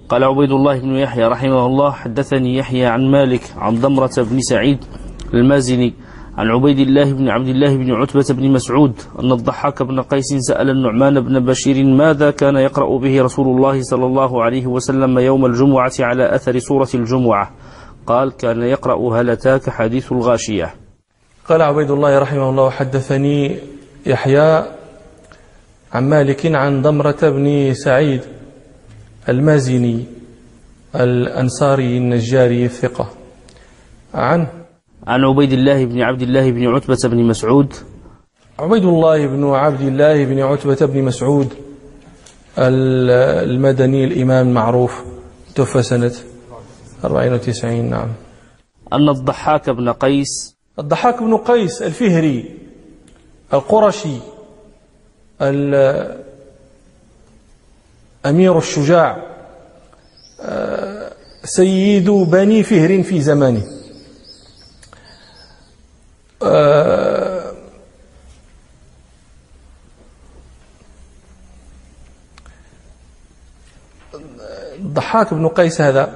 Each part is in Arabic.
قال عبيد الله بن يحيى رحمه الله حدثني يحيى عن مالك عن ضمرة بن سعيد المازني عن عبيد الله بن عبد الله بن عتبة بن مسعود أن الضحاك بن قيس سأل النعمان بن بشير ماذا كان يقرأ به رسول الله صلى الله عليه وسلم يوم الجمعة على أثر سورة الجمعة؟ قال كان يقرأ هل أتاك حديث الغاشية. قال عبيد الله رحمه الله حدثني يحيى عن مالك عن ضمرة بن سعيد المازني الأنصاري النجاري الثقة عن عبيد الله بن عبد الله بن عتبة بن مسعود. عبيد الله بن عبد الله بن عتبة بن مسعود المدني الإمام المعروف توفى سنة 94. نعم. أن الضحاك بن قيس الفهري القرشي الأمير الشجاع سيد بني فهر في زمانه، الضحاك بن قيس هذا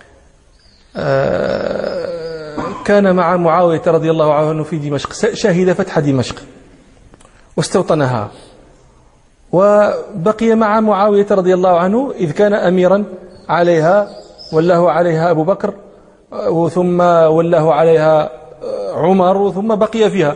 كان مع معاوية رضي الله عنه في دمشق، شهد فتح دمشق واستوطنها، وبقي مع معاوية رضي الله عنه إذ كان أميرا عليها، ولاه عليها أبو بكر ثم ولاه عليها عمر ثم بقي فيها،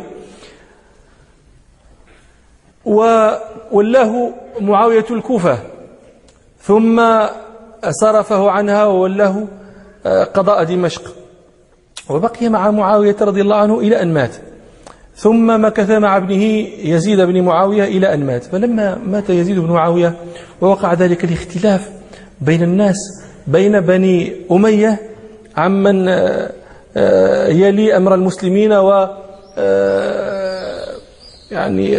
وولاه معاوية الكوفة ثم صرفه عنها وولاه قضاء دمشق، وبقي مع معاوية رضي الله عنه إلى أن مات، ثم مكث مع ابنه يزيد بن معاوية إلى أن مات. فلما مات يزيد بن معاوية ووقع ذلك الاختلاف بين الناس بين بني أمية عمن يلي أمر المسلمين، و يعني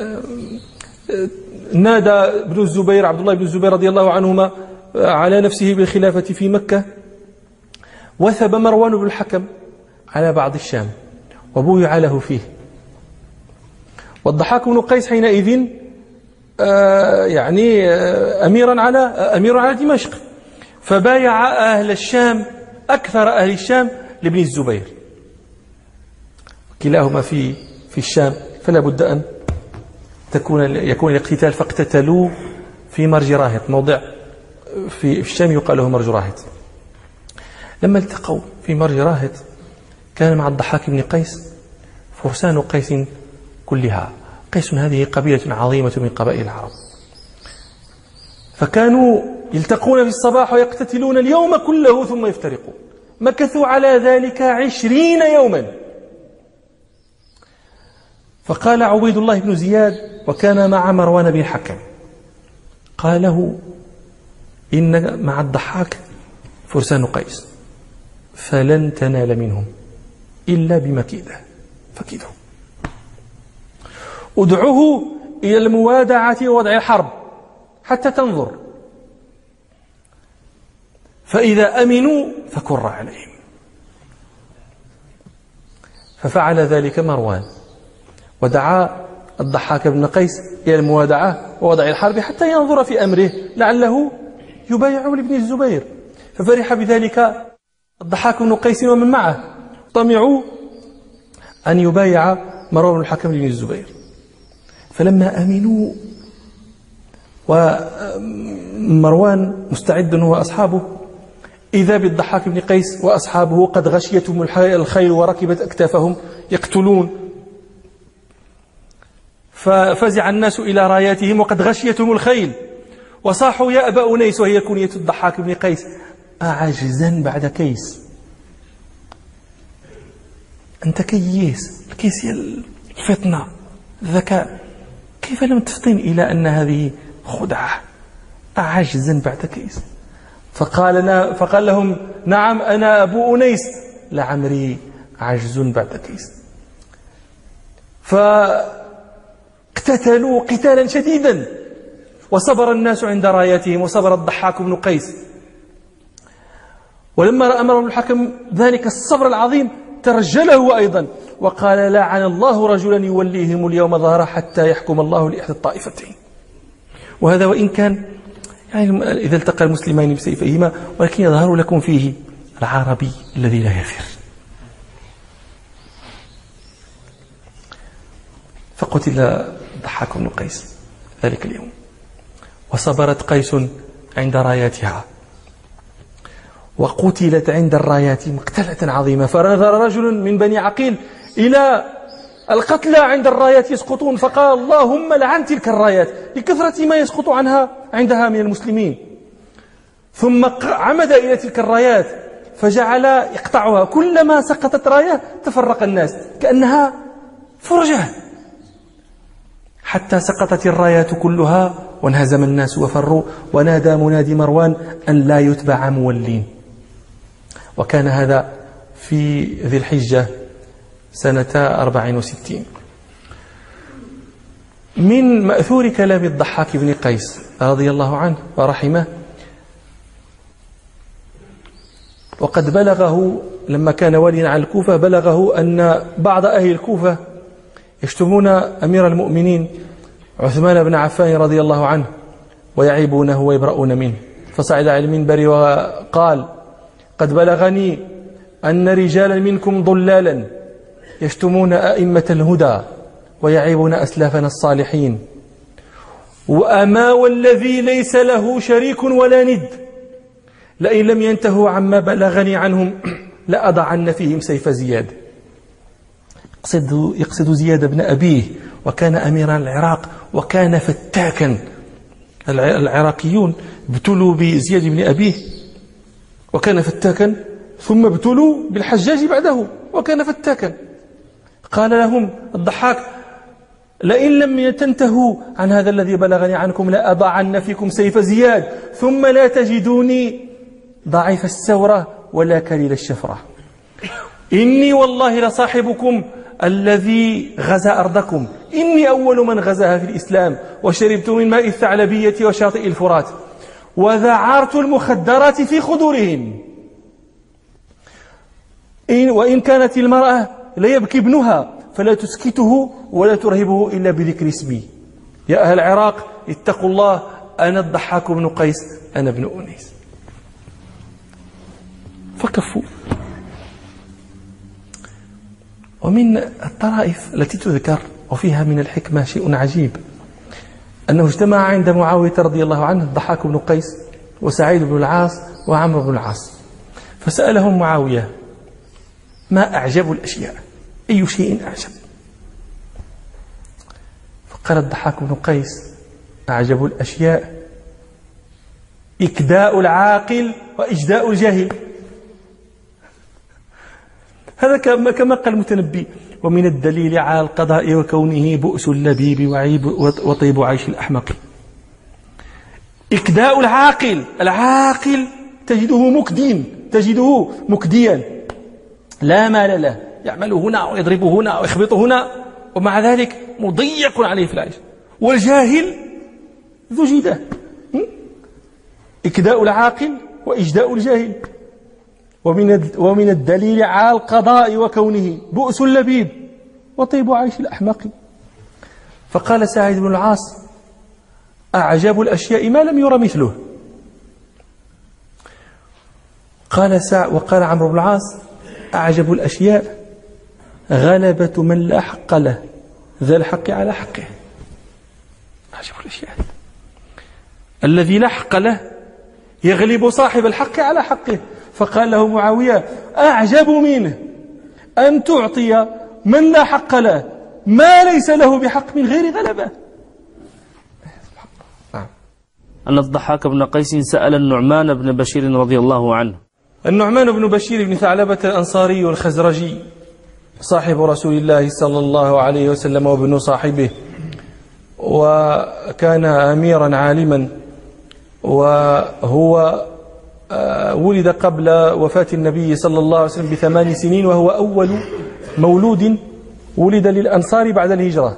نادى ابن الزبير عبد الله بن الزبير رضي الله عنهما على نفسه بالخلافة في مكة، وثب مروان بن الحكم على بعض الشام وبويع له فيه، والضحاك بن قيس حينئذ يعني أمير على دمشق، فبايع أهل الشام أكثر أهل الشام لابن الزبير، كلاهما في الشام، فلا بد أن يكون الاقتتال، فاقتتلوا في مرج راهط، موضع في الشام يقال له مرج راهط. لما التقوا في مرج راهط كان مع الضحاك بن قيس فرسان قيس كلها. قيس هذه قبيلة عظيمة من قبائل العرب، فكانوا يلتقون في الصباح ويقتتلون اليوم كله ثم يفترقون، مكثوا على ذلك 20 يوما. فقال عبيد الله بن زياد وكان مع مروان بن الحكم، قال له إن مع الضحاك فرسان قيس فلن تنال منهم إلا بمكيدة، فكيده، ادعوه إلى الموادعة ووضع الحرب حتى تنظر، فإذا أمنوا فكر عليهم. ففعل ذلك مروان ودعا الضحاك بن قيس إلى الموادعة ووضع الحرب حتى ينظر في أمره لعله يبايع لابن الزبير. ففرح بذلك الضحاك بن قيس ومن معه، طمعوا أن يبايع مروان بن الحكم لابن الزبير. فلما أمنوا ومروان مستعد هو وأصحابه، إذا بالضحاك بن قيس وأصحابه قد غشيتهم الخيل وركبت أكتافهم يقتلون، ففزع الناس إلى راياتهم وقد غشيتهم الخيل، وصاحوا يا أبا أنيس، وهي كنية الضحاك بن قيس، أعجزا بعد كيس، أنت كيس، الكيس هي الفطنة الذكاء، كيف لم تفطن إلى أن هذه خدعة؟ أعجزا بعد كيس. فقال لهم نعم أنا أبو أنيس، لعمري عجز بعد كيس. فاقتتلوا قتالا شديدا، وصبر الناس عند راياتهم، وصبر الضحاك بن قيس. ولما رأى مروان بن الحكم ذلك الصبر العظيم ترجله هو أيضا، وقال لعن الله رجلا يوليهم اليوم ظهره حتى يحكم الله لإحدى الطائفتين. وهذا وإن كان يعني إذا التقى المسلمان بسيفيهما، ولكن يظهر لكم فيه العربي الذي لا يفر. فقتل الضحاك بن قيس ذلك اليوم، وصبرت قيس عند راياتها، وقتلت عند الرايات مقتلة عظيمة. فنظر رجل من بني عقيل إلى القتلى عند الرايات يسقطون، فقال اللهم لعن تلك الرايات لكثرة ما يسقط عندها من المسلمين. ثم عمد إلى تلك الرايات فجعل يقطعها، كلما سقطت راية تفرق الناس كأنها فرجة، حتى سقطت الرايات كلها وانهزم الناس وفروا. ونادى منادي مروان أن لا يتبع مولين. وكان هذا في ذي الحجة سنة 64. من مأثور كلام الضحاك بن قيس رضي الله عنه ورحمه، وقد بلغه لما كان واليا على الكوفة، بلغه أن بعض أهل الكوفة يشتمون أمير المؤمنين عثمان بن عفان رضي الله عنه ويعيبونه ويبرؤون منه. فصعد على المنبر وقال قد بلغني أن رجالا منكم ضلالا يشتمون أئمة الهدى ويعيبون أسلافنا الصالحين، وأما والذي ليس له شريك ولا ند لئن لم ينتهوا عما بلغني عنهم لأضعن فيهم سيف زياد. يقصد زياد بن أبيه، وكان أمير العراق وكان فتاكا. العراقيون ابتلوا بزياد بن أبيه وكان فتاكا، ثم ابتلوا بالحجاج بعده وكان فتاكا. قال لهم الضحاك لئن لم تنتهوا عن هذا الذي بلغني عنكم لأضعن فيكم سيف زياد، ثم لا تجدوني ضعيف السورة ولا كليل الشفرة. إني والله لصاحبكم الذي غزا أرضكم، إني أول من غزاها في الإسلام، وشربت من ماء الثعلبية وشاطئ الفرات، وذعرت المخدرات في خدورهم. وإن كانت المرأة ليبكي ابنها فلا تسكته ولا ترهبه إلا بذكر اسمي. يا أهل العراق اتقوا الله، أنا الضحاك بن قيس، أنا ابن أنيس. فكفوا. ومن الطرائف التي تذكر وفيها من الحكمة شيء عجيب، أنه اجتمع عند معاوية رضي الله عنه الضحاك بن قيس وسعيد بن العاص وعمرو بن العاص، فسألهم معاوية ما أعجب الأشياء، أي شيء أعجب؟ فقال الضحاك بن قيس أعجب الأشياء إكداء العاقل وإجداء الجاهل. هذا كما قال المتنبي ومن الدليل على القضاء وكونه بؤس اللبيب وعيب وطيب عيش الأحمق. إكداء العاقل تجده مكديا لا مال له، يعمل هنا ويضرب هنا ويخبط هنا، ومع ذلك مضيق عليه في العيش. والجاهل ذو جدة. إكداء العاقل وإجداء الجاهل. ومن الدليل على القضاء وكونه بؤس اللبيب وطيب عيش الأحمق. فقال سعيد بن العاص أعجب الأشياء ما لم ير مثله. وقال عمرو بن العاص أعجب الأشياء غلبة من لا حق له ذا الحق على حقه. أعجب الأشياء الذي لا حق له يغلب صاحب الحق على حقه. فقال له معاوية أعجب منه أن تعطي من لا حق له ما ليس له بحق من غير غلبة. أن الضحاك بن قيس سأل النعمان بن بشير رضي الله عنه. النعمان بن بشير بن ثعلبة الأنصاري الخزرجي صاحب رسول الله صلى الله عليه وسلم وابن صاحبه، وكان أميرا عالما، وهو ولد قبل وفاة النبي صلى الله عليه وسلم ب8 سنين، وهو أول مولود ولد للأنصار بعد الهجرة.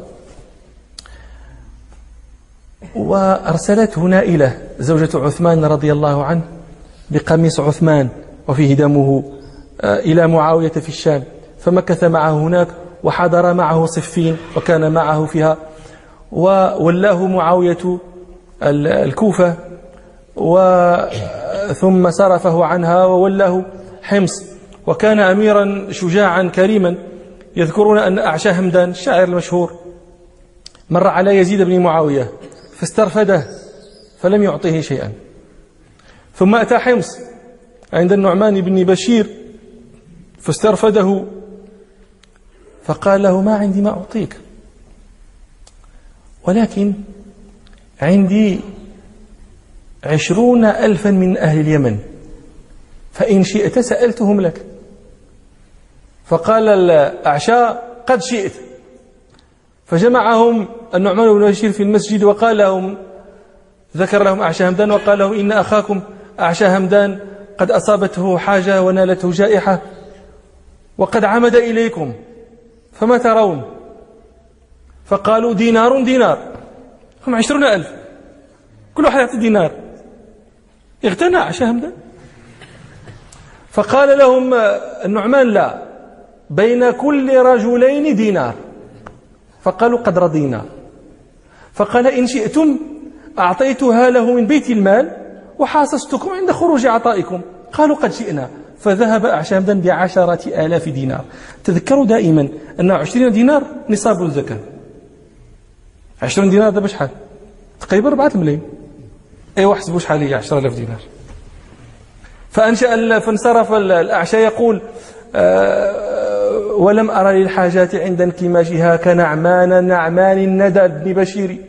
وأرسلته نائلة زوجة عثمان رضي الله عنه بقميص عثمان وفيه دمه إلى معاوية في الشام، فمكث معه هناك وحضر معه صفين وكان معه فيها، وولاه معاوية الكوفة ثم صرفه عنها وولاه حمص. وكان أميرا شجاعا كريما. يذكرون أن أعشى همدان الشاعر المشهور مر على يزيد بن معاوية فاسترفده فلم يعطيه شيئا، ثم أتى حمص عند النعمان بن بشير فاسترفده فقال له: ما عندي ما أعطيك، ولكن عندي 20,000 من أهل اليمن، فإن شئت سألتهم لك. فقال الأعشى: قد شئت. فجمعهم النعمان بن بشير في المسجد وقال لهم، ذكر لهم أعشى همدان وقال لهم: إن أخاكم أعشى همدان قد أصابته حاجة ونالته جائحة وقد عمد إليكم، فما ترون؟ فقالوا: دينار دينار. هم 20,000، كل واحد يعطي دينار. اغتنى أعشى همدان. فقال لهم النعمان: لا، بين كل رجلين دينار. فقالوا: قد رضينا. فقال: إن شئتم أعطيتها له من بيت المال وحاصستكم عند خروج عطائكم. قالوا: قد شئنا. فذهب أعشى همدان ب10,000 دينار. تذكروا دائما أن 20 دينار نصاب الزكاة. 20 دينار ده بشحال؟ تقريبا 4 ملايين. أيوة، احسبوا شحال هي 10,000 دينار. فانصرف الأعشى يقول: ولم أرى للحاجات عند انكماشها كنعمان الندى بن بشير.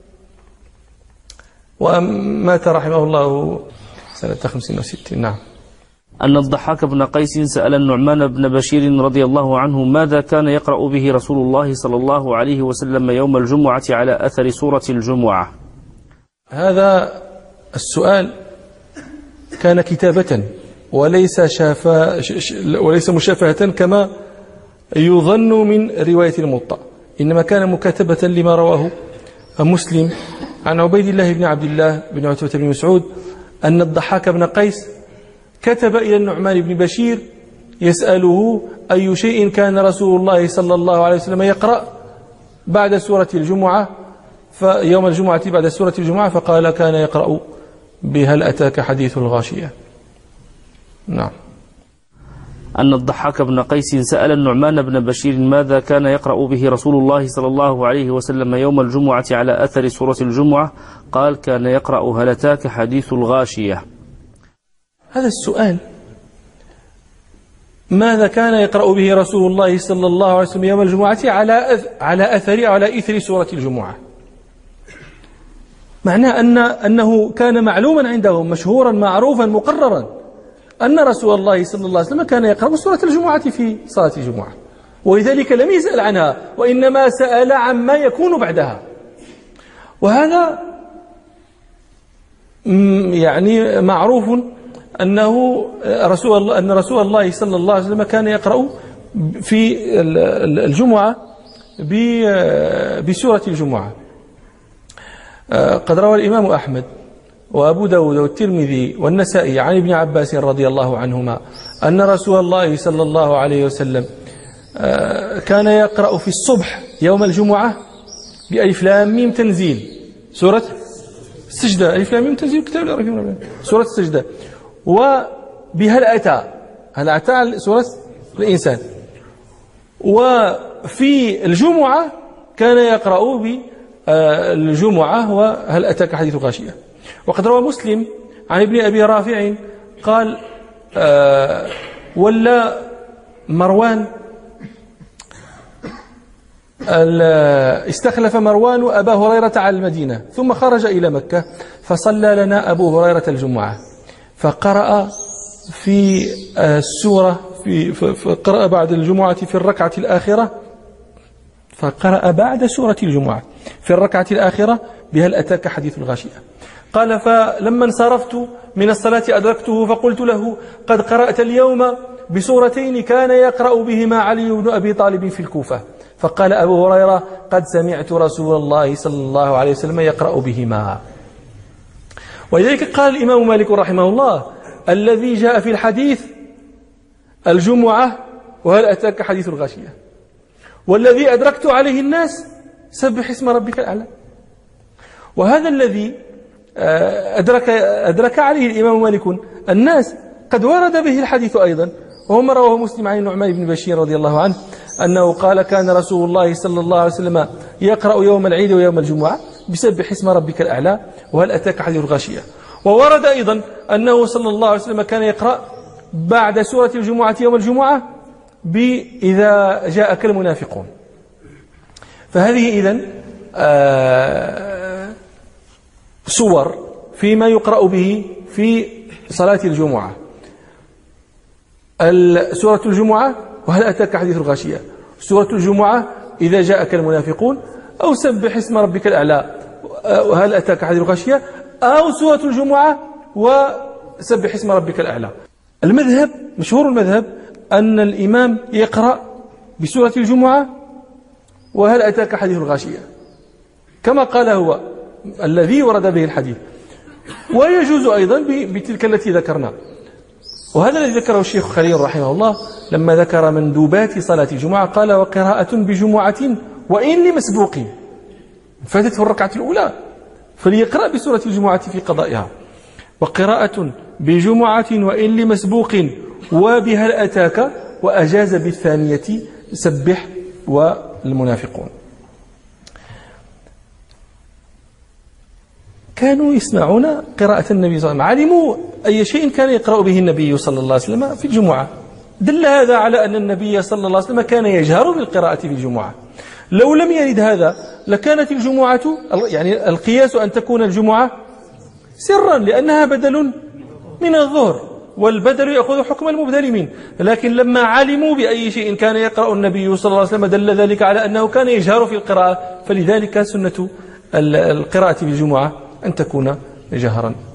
ومات رحمه الله سنة 65. نعم. أن الضحاك بن قيس سأل النعمان بن بشير رضي الله عنه ماذا كان يقرأ به رسول الله صلى الله عليه وسلم يوم الجمعة على أثر سورة الجمعة. هذا السؤال كان كتابة وليس مشافهة كما يظن من رواية الموطأ، إنما كان مكاتبة لما رواه مسلم عن عبيد الله بن عبد الله بن عتبة بن مسعود أن الضحاك بن قيس كتب إلى النعمان بن بشير يسأله أي شيء كان رسول الله صلى الله عليه وسلم يقرأ بعد سورة الجمعة، فيوم الجمعة بعد سورة الجمعة، فقال: كان يقرأ بهل أتاك حديث الغاشية. نعم. أن الضحاك بن قيس سأل النعمان بن بشير ماذا كان يقرأ به رسول الله صلى الله عليه وسلم يوم الجمعة على أثر سورة الجمعة، قال: كان يقرأ هل أتاك حديث الغاشية. هذا السؤال، ماذا كان يقرأ به رسول الله صلى الله عليه وسلم يوم الجمعة على أثر أو على إثر سورة الجمعة، معناه أنه كان معلوما عندهم، مشهورا معروفا مقررا، أن رسول الله صلى الله عليه وسلم كان يقرأ سورة الجمعة في صلاة الجمعة، ولذلك لم يسأل عنها وإنما سأل عما يكون بعدها. وهذا يعني معروف أن رسول الله صلى الله عليه وسلم كان يقرأ في الجمعة بسورة الجمعة. قد روى الإمام أحمد وأبو داود والترمذي والنسائي عن ابن عباس رضي الله عنهما أن رسول الله صلى الله عليه وسلم كان يقرأ في الصبح يوم الجمعة بألف لام ميم تنزيل سورة السجدة. ألف لام ميم تنزيل كتاب سورة السجدة، وبهل أتى سورة الإنسان. وفي الجمعة كان يقرأ بالجمعة وهل أتاك حديث غاشية. وقد روى مسلم عن ابن أبي رافع قال: ولا مروان استخلف مروان أبا هريرة على المدينة، ثم خرج إلى مكة فصلى لنا أبو هريرة الجمعة، فقرأ في السورة فقرأ بعد الجمعة في الركعة الآخرة، فقرأ بعد سورة الجمعة في الركعة الآخرة بهل أتاك حديث الغاشية. قال: فلما انصرفت من الصلاة أدركته فقلت له: قد قرأت اليوم بسورتين كان يقرأ بهما علي بن أبي طالب في الكوفة. فقال أبو هريرة: قد سمعت رسول الله صلى الله عليه وسلم يقرأ بهما. ولذلك قال الإمام مالك رحمه الله: الذي جاء في الحديث الجمعة وهل أتاك حديث الغاشية، والذي أدركت عليه الناس سبح اسم ربك الأعلى. وهذا الذي أدرك عليه الإمام مالك الناس قد ورد به الحديث أيضا، وهو ما رواه مسلم عن النعمان بن بشير رضي الله عنه أنه قال كان رسول الله صلى الله عليه وسلم يقرأ يوم العيد ويوم الجمعة بسبح اسم ربك الأعلى وهل أتاك حديث الغاشية. وورد أيضا أنه صلى الله عليه وسلم كان يقرأ بعد سورة الجمعة يوم الجمعة بإذا جاءك المنافقون. فهذه إذن صور فيما يقرأ به في صلاة الجمعة: سورة الجمعة وهل أتاك حديث الغاشية، سورة الجمعة إذا جاءك المنافقون، أو سبح اسم ربك الأعلى وهل أتاك حديث الغاشية، أو سورة الجمعة وسبح اسم ربك الأعلى. المذهب مشهور المذهب أن الإمام يقرأ بسورة الجمعة وهل أتاك حديث الغاشية كما قال هو الذي ورد به الحديث، ويجوز أيضا بتلك التي ذكرنا. وهذا الذي ذكره الشيخ خليل رحمه الله لما ذكر مندوبات صلاة الجمعة، قال وقراءة بجمعة وإن لمسبوق فاتته الركعة الأولى فليقرأ بسورة الجمعة في قضائها، وقراءة بجمعة وإن لمسبوق وبهل أتاك، وأجاز بالثانية سبح والمنافقون. كانوا يسمعون قراءة النبي صلى الله عليه وسلم، علموا أي شيء كان يقرأ به النبي صلى الله عليه وسلم في الجمعة. دل هذا على أن النبي صلى الله عليه وسلم كان يجهر بالقراءة في الجمعة. لو لم يرد هذا لكانت الجمعة، يعني القياس أن تكون الجمعة سرا لأنها بدل من الظهر، والبدل يأخذ حكم المبدل منه. لكن لما علموا بأي شيء كان يقرأ النبي صلى الله عليه وسلم دل ذلك على أنه كان يجهر في القراءة، فلذلك سنة القراءة في الجمعة أن تكون جهرا.